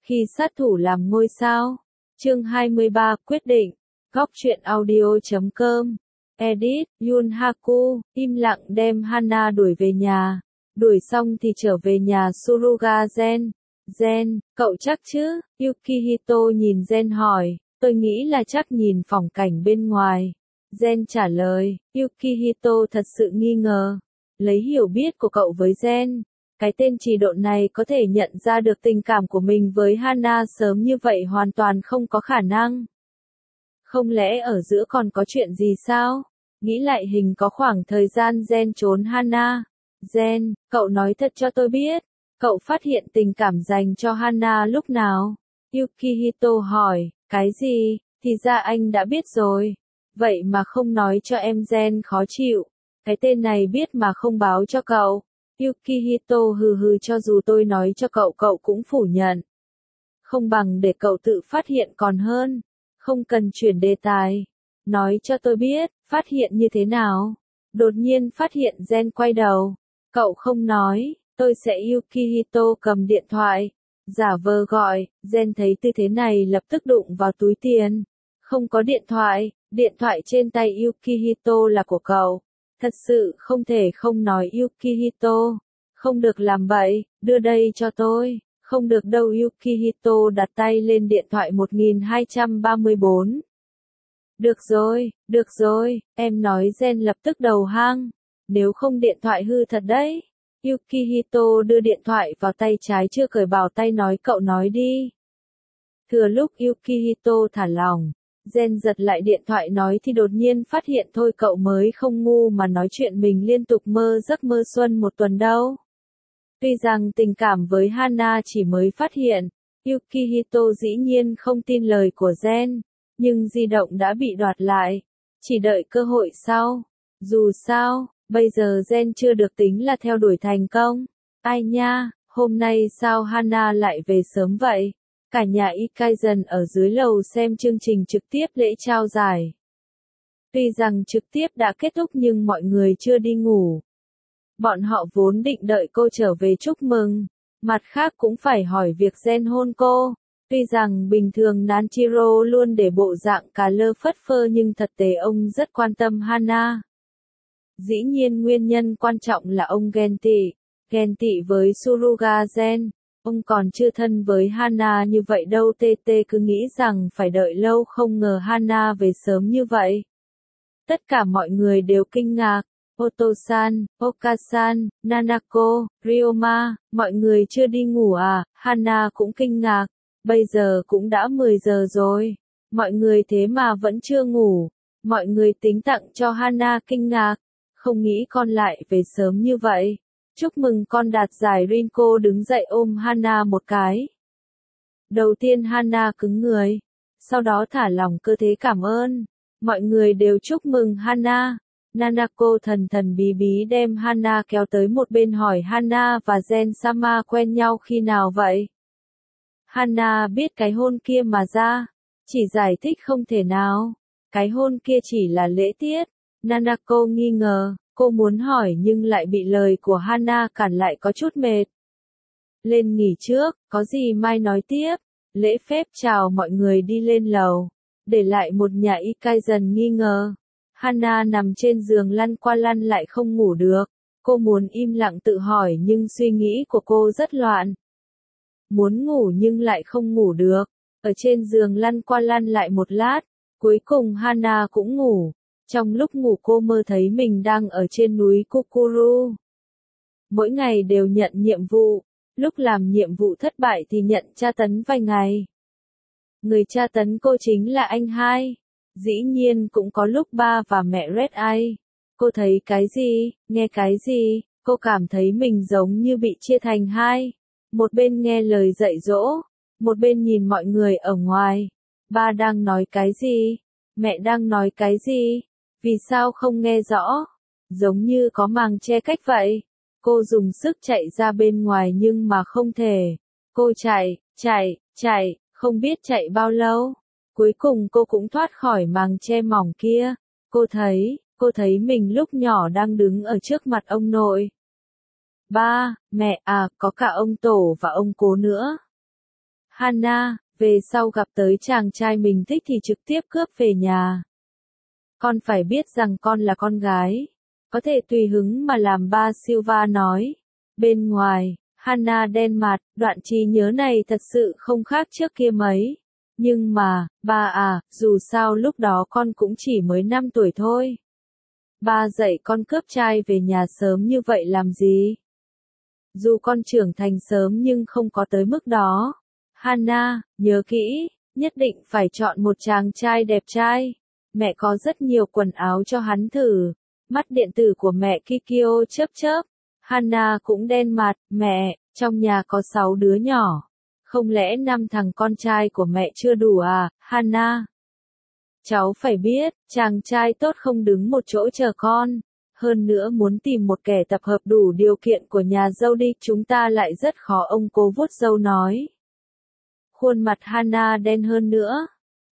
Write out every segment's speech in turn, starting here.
Khi sát thủ làm ngôi sao. Chương 23 quyết định. Góc truyện audio.com. Edit, Yun Haku, im lặng đem Hana đuổi về nhà. Đuổi xong thì trở về nhà Suruga Gen. Gen, cậu chắc chứ? Yukihito nhìn Gen hỏi, tôi nghĩ là chắc nhìn phong cảnh bên ngoài. Gen trả lời, Yukihito thật sự nghi ngờ. Lấy hiểu biết của cậu với Gen, cái tên trì độn này có thể nhận ra được tình cảm của mình với Hana sớm như vậy hoàn toàn không có khả năng. Không lẽ ở giữa còn có chuyện gì sao? Nghĩ lại hình có khoảng thời gian Gen trốn Hana. Gen, cậu nói thật cho tôi biết, cậu phát hiện tình cảm dành cho Hana lúc nào? Yukihito hỏi, cái gì? Thì ra anh đã biết rồi. Vậy mà không nói cho em. Gen khó chịu. Cái tên này biết mà không báo cho cậu. Yukihito hừ hừ, cho dù tôi nói cho cậu cậu cũng phủ nhận. Không bằng để cậu tự phát hiện còn hơn. Không cần chuyển đề tài. Nói cho tôi biết, phát hiện như thế nào? Đột nhiên phát hiện. Gen quay đầu. Cậu không nói, tôi sẽ. Yukihito cầm điện thoại. Giả vờ gọi. Gen thấy tư thế này lập tức đụng vào túi tiền. Không có điện thoại trên tay Yukihito là của cậu. Thật sự không thể không nói. Yukihito, không được làm bậy, đưa đây cho tôi. Không được đâu. Yukihito đặt tay lên điện thoại 1234. Được rồi, em nói. Gen lập tức đầu hang. Nếu không điện thoại hư thật đấy. Yukihito đưa điện thoại vào tay trái chưa cởi bảo tay, nói cậu nói đi. Thừa lúc Yukihito thả lỏng, Gen giật lại điện thoại nói thì đột nhiên phát hiện thôi cậu mới không ngu mà nói chuyện mình liên tục mơ giấc mơ xuân một tuần đâu. Tuy rằng tình cảm với Hana chỉ mới phát hiện, Yukihito dĩ nhiên không tin lời của Gen, nhưng di động đã bị đoạt lại. Chỉ đợi cơ hội sau. Dù sao, bây giờ Gen chưa được tính là theo đuổi thành công. Ai nha, hôm nay sao Hana lại về sớm vậy? Cả nhà Ikaizan ở dưới lầu xem chương trình trực tiếp lễ trao giải. Tuy rằng trực tiếp đã kết thúc nhưng mọi người chưa đi ngủ. Bọn họ vốn định đợi cô trở về chúc mừng. Mặt khác cũng phải hỏi việc Gen hôn cô. Tuy rằng bình thường Nanjiro luôn để bộ dạng cà lơ phất phơ nhưng thật tế ông rất quan tâm Hana. Dĩ nhiên nguyên nhân quan trọng là ông ghen tị với Suruga Gen. Ông còn chưa thân với Hana như vậy đâu. TT cứ nghĩ rằng phải đợi lâu, không ngờ Hana về sớm như vậy. Tất cả mọi người đều kinh ngạc. Oto-san, Okasan, Nanako, Ryoma, mọi người chưa đi ngủ à? Hana cũng kinh ngạc. Bây giờ cũng đã 10 giờ rồi. Mọi người thế mà vẫn chưa ngủ. Mọi người tính tặng cho Hana kinh ngạc. Không nghĩ con lại về sớm như vậy. Chúc mừng con đạt giải. Rinko đứng dậy ôm Hana một cái. Đầu tiên Hana cứng người. Sau đó thả lỏng cơ thể cảm ơn. Mọi người đều chúc mừng Hana. Nanako thần thần bí bí đem Hana kéo tới một bên hỏi Hana và Gen-sama quen nhau khi nào vậy? Hana biết cái hôn kia mà ra. Chỉ giải thích không thể nào. Cái hôn kia chỉ là lễ tiết. Nanako nghi ngờ. Cô muốn hỏi nhưng lại bị lời của Hana cản lại, có chút mệt. Lên nghỉ trước, có gì mai nói tiếp. Lễ phép chào mọi người đi lên lầu. Để lại một nhà Ikaizan nghi ngờ. Hana nằm trên giường lăn qua lăn lại không ngủ được. Cô muốn im lặng tự hỏi nhưng suy nghĩ của cô rất loạn. Muốn ngủ nhưng lại không ngủ được. Ở trên giường lăn qua lăn lại một lát. Cuối cùng Hana cũng ngủ. Trong lúc ngủ cô mơ thấy mình đang ở trên núi Kukuru. Mỗi ngày đều nhận nhiệm vụ. Lúc làm nhiệm vụ thất bại thì nhận tra tấn vài ngày. Người tra tấn cô chính là anh hai. Dĩ nhiên cũng có lúc ba và mẹ Red Eye. Cô thấy cái gì, nghe cái gì, cô cảm thấy mình giống như bị chia thành hai. Một bên nghe lời dạy dỗ, một bên nhìn mọi người ở ngoài. Ba đang nói cái gì? Mẹ đang nói cái gì? Vì sao không nghe rõ? Giống như có màng che cách vậy. Cô dùng sức chạy ra bên ngoài nhưng mà không thể. Cô chạy, không biết chạy bao lâu. Cuối cùng cô cũng thoát khỏi màng che mỏng kia. Cô thấy mình lúc nhỏ đang đứng ở trước mặt ông nội. Ba, mẹ à, có cả ông Tổ và ông Cố nữa. Hana, về sau gặp tới chàng trai mình thích thì trực tiếp cướp về nhà. Con phải biết rằng con là con gái. Có thể tùy hứng mà làm, ba Silva nói. Bên ngoài, Hana đen mặt, đoạn trí nhớ này thật sự không khác trước kia mấy. Nhưng mà, ba à, dù sao lúc đó con cũng chỉ mới 5 tuổi thôi. Ba dạy con cướp trai về nhà sớm như vậy làm gì? Dù con trưởng thành sớm nhưng không có tới mức đó. Hana, nhớ kỹ, nhất định phải chọn một chàng trai đẹp trai. Mẹ có rất nhiều quần áo cho hắn thử. Mắt điện tử của mẹ Kikyo chớp chớp. Hana cũng đen mặt, mẹ, trong nhà có 6 đứa nhỏ. Không lẽ 5 thằng con trai của mẹ chưa đủ à, Hana? Cháu phải biết, chàng trai tốt không đứng một chỗ chờ con. Hơn nữa muốn tìm một kẻ tập hợp đủ điều kiện của nhà dâu đi, chúng ta lại rất khó, ông cố vuốt râu nói. Khuôn mặt Hana đen hơn nữa.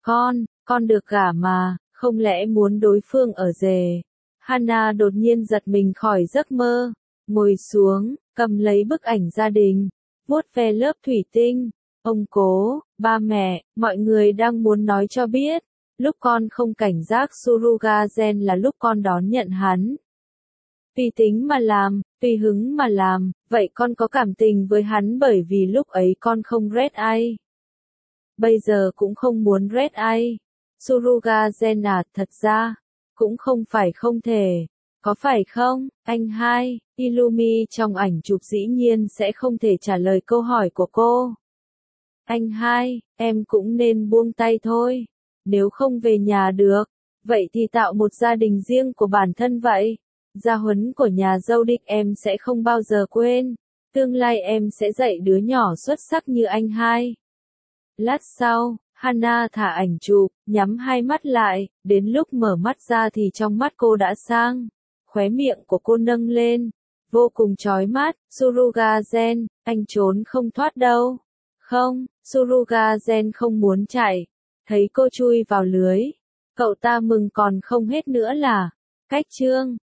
Con được gả mà, không lẽ muốn đối phương ở rể? Hana đột nhiên giật mình khỏi giấc mơ, ngồi xuống, cầm lấy bức ảnh gia đình, vuốt ve lớp thủy tinh. Ông cố, ba mẹ, mọi người đang muốn nói cho biết, lúc con không cảnh giác Suruga-gen là lúc con đón nhận hắn. Tùy tính mà làm, tùy hứng mà làm, vậy con có cảm tình với hắn bởi vì lúc ấy con không red eye. Bây giờ cũng không red eye. Suruga-gen à, thật ra, cũng không phải không thể. Có phải không, anh hai? Illumi trong ảnh chụp dĩ nhiên sẽ không thể trả lời câu hỏi của cô. Anh hai, em cũng nên buông tay thôi. Nếu không về nhà được, vậy thì tạo một gia đình riêng của bản thân vậy. Gia huấn của nhà dâu đích em sẽ không bao giờ quên. Tương lai em sẽ dạy đứa nhỏ xuất sắc như anh hai. Lát sau, Hana thả ảnh chụp, nhắm hai mắt lại, đến lúc mở mắt ra thì trong mắt cô đã sang. Khóe miệng của cô nâng lên, vô cùng chói mắt. Suruga-gen, anh trốn không thoát đâu. Không, Suruga-gen không muốn chạy. Thấy cô chui vào lưới, cậu ta mừng còn không hết nữa là. Cách chương